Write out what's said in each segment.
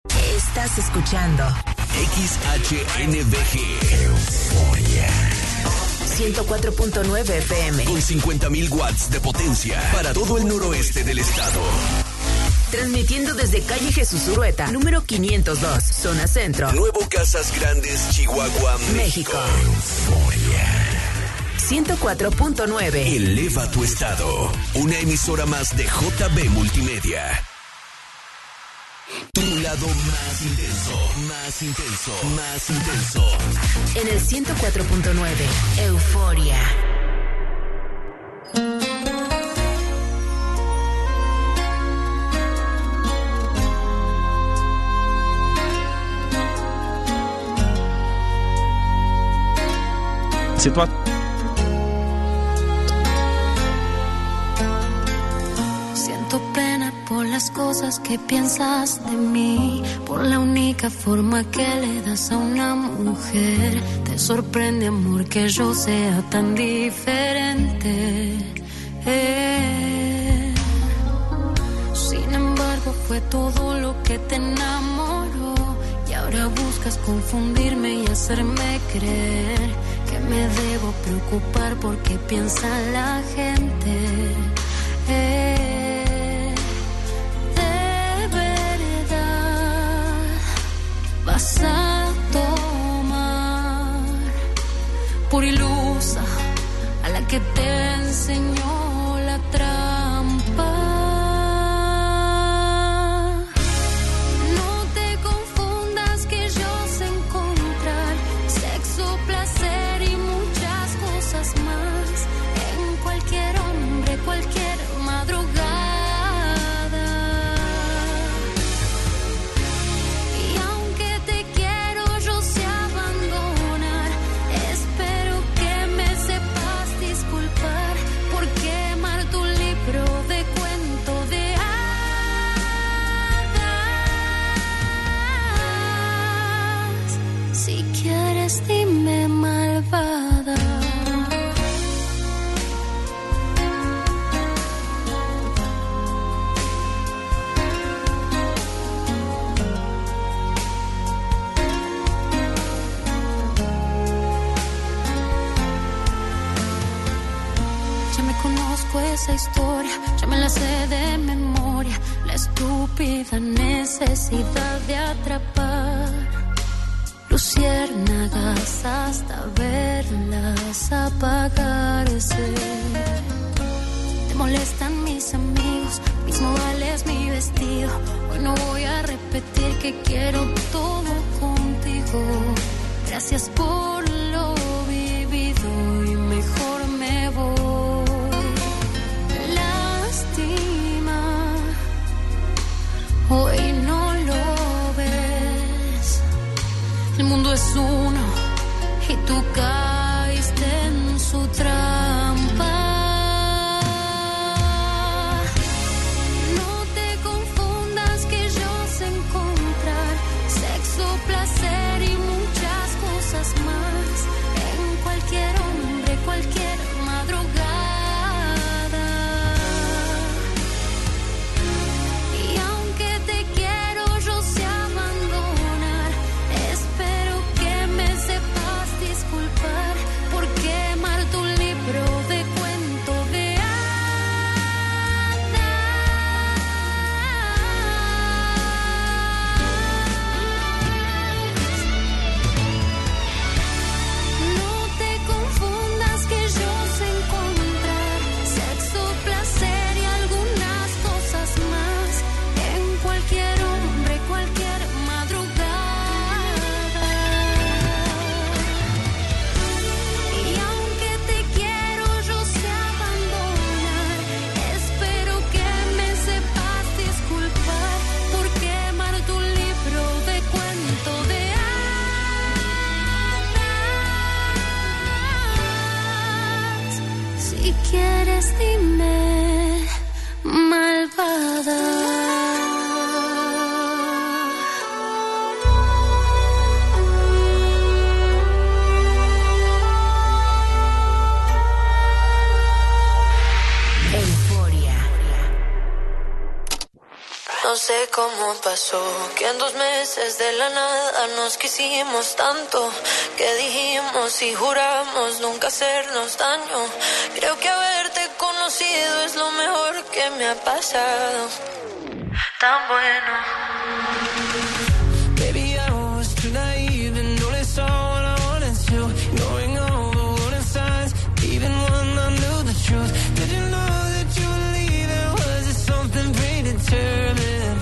Estás escuchando XHNBG Euforia 104.9 FM con 50,000 watts de potencia para todo el noroeste del estado. Transmitiendo desde calle Jesús Urueta, número 502, zona centro. Nuevo Casas Grandes, Chihuahua, México. Euforia 104.9. Eleva tu estado. Una emisora más de JB Multimedia. Tu lado más intenso, más intenso, más intenso. En el 104.9, Euforia. Siento pena por las cosas que piensas de mí, por la única forma que le das a una mujer. Te sorprende, amor, que yo sea tan diferente. Sin embargo, fue todo lo que te enamoró, y ahora buscas confundirme y hacerme creer que me debo preocupar porque piensa la gente. De verdad vas a tomar por ilusa a la que te enseñó la trampa. No te confundas, que yo sé encontrar sexo, placer y muchas cosas más en cualquier hombre, cualquier madrugada. Y aunque te quiero, yo sé abandonar. Espero que me sepas disculpar por quemar tu libro de cuento de hadas. Si quieres, dime, malvada. Esa historia, ya me la sé de memoria. La estúpida necesidad de atrapar luciérnagas hasta verlas apagarse. Te molestan mis amigos, mis modales, mi vestido. Hoy no voy a repetir que quiero todo contigo. Gracias por lo vivido y mejor me voy. Hoy no lo ves, el mundo es uno y tú caíste en su trampa. No te confundas, que yo sé encontrar sexo, placer y muchas cosas más en cualquier hombre, cualquier madrugada. Disculpar sé cómo pasó, que en 2 meses de la nada nos quisimos tanto, que dijimos y juramos nunca hacernos daño. Creo que haberte conocido es lo mejor que me ha pasado. Tan bueno. Baby, I was too naive and only saw what I wanted to, knowing all the warning signs, even when I knew the truth. Did you know that you were leaving? Was it something predetermined?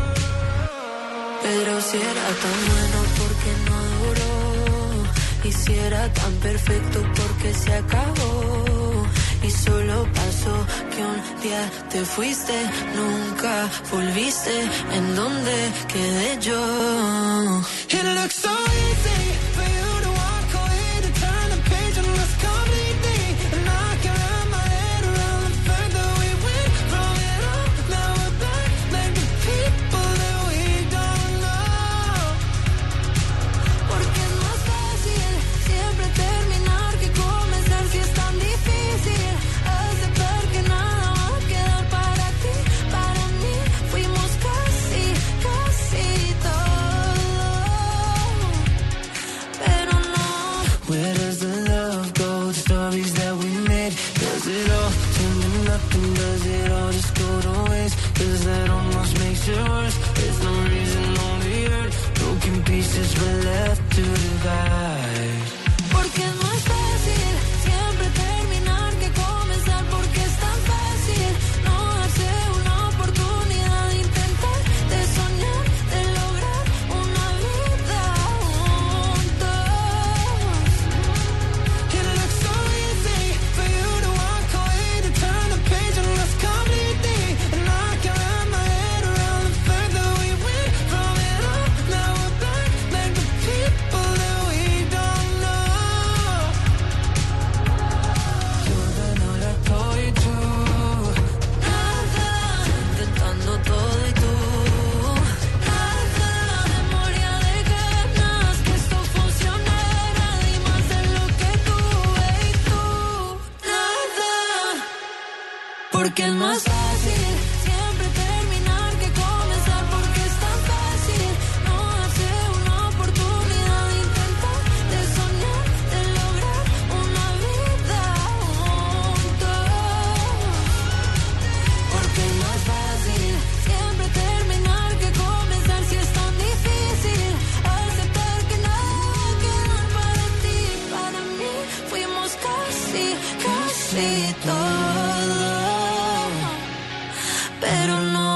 Pero si era tan bueno, ¿por qué no duró? Y si era tan perfecto, ¿por qué se acabó? Y solo pasó que un día te fuiste, nunca volviste. ¿En dónde quedé yo? It looks so easy for you to walk away, to turn the page and let's completely. And I can wrap my head around the fact that we went from it all. Now we're back like the people that we don't know. Porque es más fácil siempre terminar que comenzar si es tan difícil. Aceptar que nada va a quedar para ti, para mí. Fuimos casi, casi todo. Pero no. Where does the love go? The stories that we made. Does it all turn to nothing? Does it all just go to waste? Cause that almost makes it worse. There's no reason, only hurt. Broken pieces were left to divide. Porque es más fácil siempre terminar que comenzar. Porque es tan fácil no darse una oportunidad de intentar, de soñar, de lograr una vida juntos. It looks so easy for you to walk away, to turn the page and let's completely. And I can wrap my head around the fact that we went from it all. Now we're back like the people that we don't know. You're the no la toy too. Nada, intentando todo y tú. Nada, memoria de ganas que esto funcionara. Di más de lo que tuve y tú. Nada, porque es más fácil siempre terminar que comenzar. Porque es tan fácil no darse una oportunidad de intentar, de soñar, de lograr una vida juntos. Porque es más fácil siempre terminar que comenzar si es tan difícil. Aceptar que nada va a quedar para ti, para mí. Fuimos casi, casi todo. Pero no.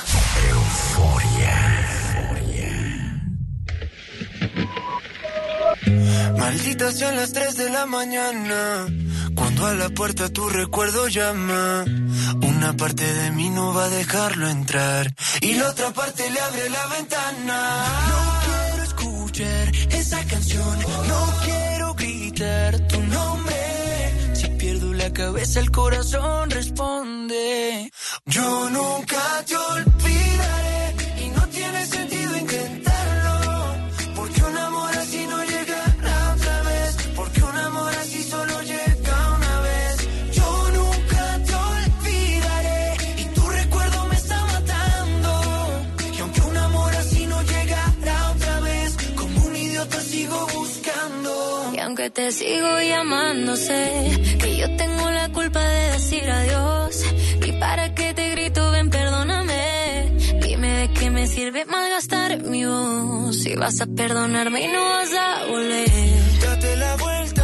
Malditas sean las 3 de la mañana, cuando a la puerta tu recuerdo llama. Una parte de mí no va a dejarlo entrar y la otra parte le abre la ventana. No quiero escuchar esa canción, no quiero gritar tu nombre. Si pierdo la cabeza el corazón responde. Yo nunca te olvidaré y no tiene sentido intentarlo, porque un amor así no llegará otra vez, porque un amor así solo llega una vez. Yo nunca te olvidaré y tu recuerdo me está matando, y aunque un amor así no llegará otra vez, como un idiota sigo buscando. Y aunque te sigo llamando, sé que yo tengo la culpa de decir adiós. Y para que te grito, ven, perdóname. Dime de qué me sirve malgastar mi voz si vas a perdonarme y no vas a volver. Date la vuelta,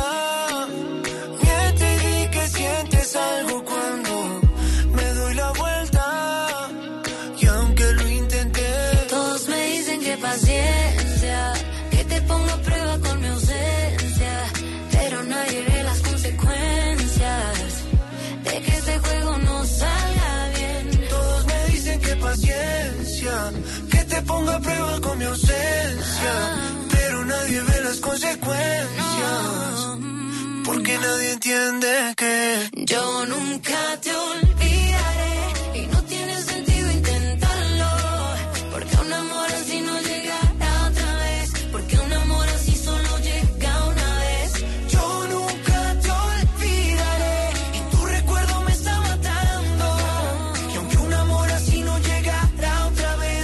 miente y di que sientes algo cuando me doy la vuelta. Y aunque lo intenté, Todos me dicen que paciencia, que te pongo a prueba con mi ausencia, pero nadie ve las consecuencias de que este juego no salga bien. todos me dicen que paciencia, que te pongo a prueba con mi ausencia, pero nadie ve las consecuencias, porque nadie entiende que Yo nunca te olvidaré y no tiene sentido intentarlo, porque un amor así no llegará otra vez, porque un amor así solo llega una vez. yo nunca te olvidaré y tu recuerdo me está matando, y aunque un amor así no llegará otra vez,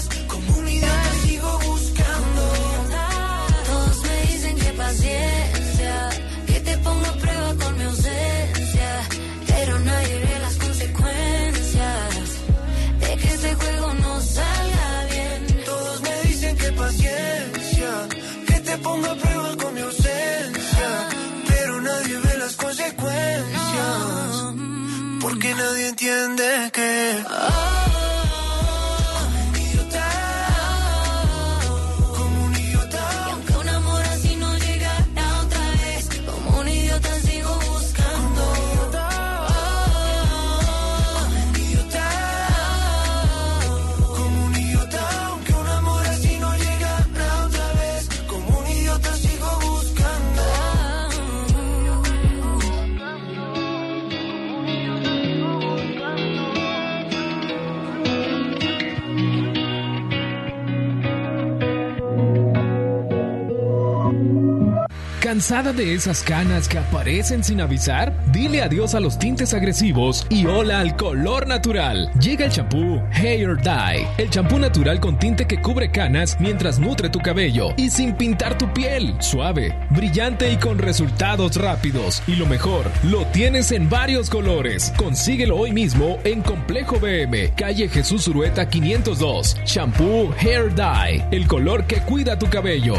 ponga a prueba con mi ausencia, pero nadie ve las consecuencias, porque nadie entiende que ¿Cansada de esas canas que aparecen sin avisar? Dile adiós a los tintes agresivos y hola al color natural. Llega el champú Hair Dye, el champú natural con tinte que cubre canas mientras nutre tu cabello y sin pintar tu piel. Suave, brillante y con resultados rápidos. Y lo mejor, lo tienes en varios colores. Consíguelo hoy mismo en Complejo BM, calle Jesús Urueta 502. Champú Hair Dye, el color que cuida tu cabello.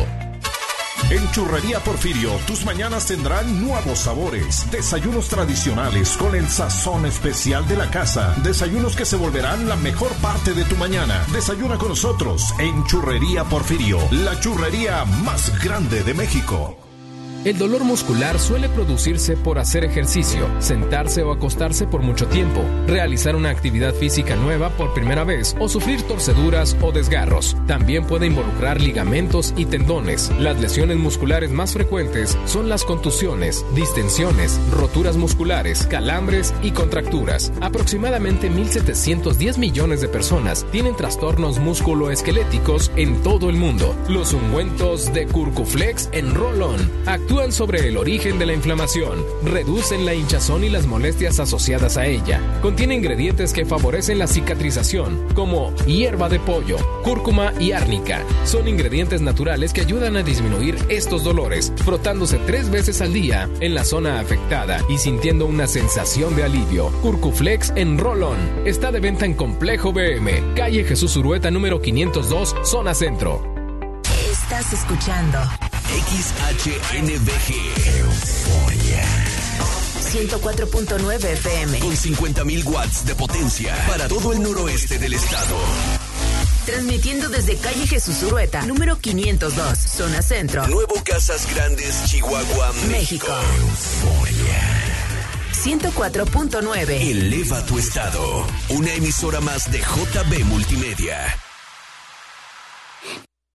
En Churrería Porfirio, tus mañanas tendrán nuevos sabores. Desayunos tradicionales con el sazón especial de la casa. Desayunos que se volverán la mejor parte de tu mañana. Desayuna con nosotros en Churrería Porfirio, la churrería más grande de México. El dolor muscular suele producirse por hacer ejercicio, sentarse o acostarse por mucho tiempo, realizar una actividad física nueva por primera vez o sufrir torceduras o desgarros. También puede involucrar ligamentos y tendones. Las lesiones musculares más frecuentes son las contusiones, distensiones, roturas musculares, calambres y contracturas. Aproximadamente 1.710 millones de personas tienen trastornos musculoesqueléticos en todo el mundo. Los ungüentos de Curcuflex en Roll-On actúan sobre el origen de la inflamación, reducen la hinchazón y las molestias asociadas a ella. Contiene ingredientes que favorecen la cicatrización, como hierba de pollo, cúrcuma y árnica. Son ingredientes naturales que ayudan a disminuir estos dolores, frotándose 3 veces al día en la zona afectada y sintiendo una sensación de alivio. Curcuflex en Roll-On está de venta en Complejo BM, calle Jesús Urueta número 502, zona centro. Estás escuchando XHNBG Euforia 104.9 FM con 50,000 watts de potencia para todo el noroeste del estado. Transmitiendo desde calle Jesús Urueta, número 502, zona centro. Nuevo Casas Grandes, Chihuahua, México. Euforia 104.9. Eleva tu estado. Una emisora más de JB Multimedia.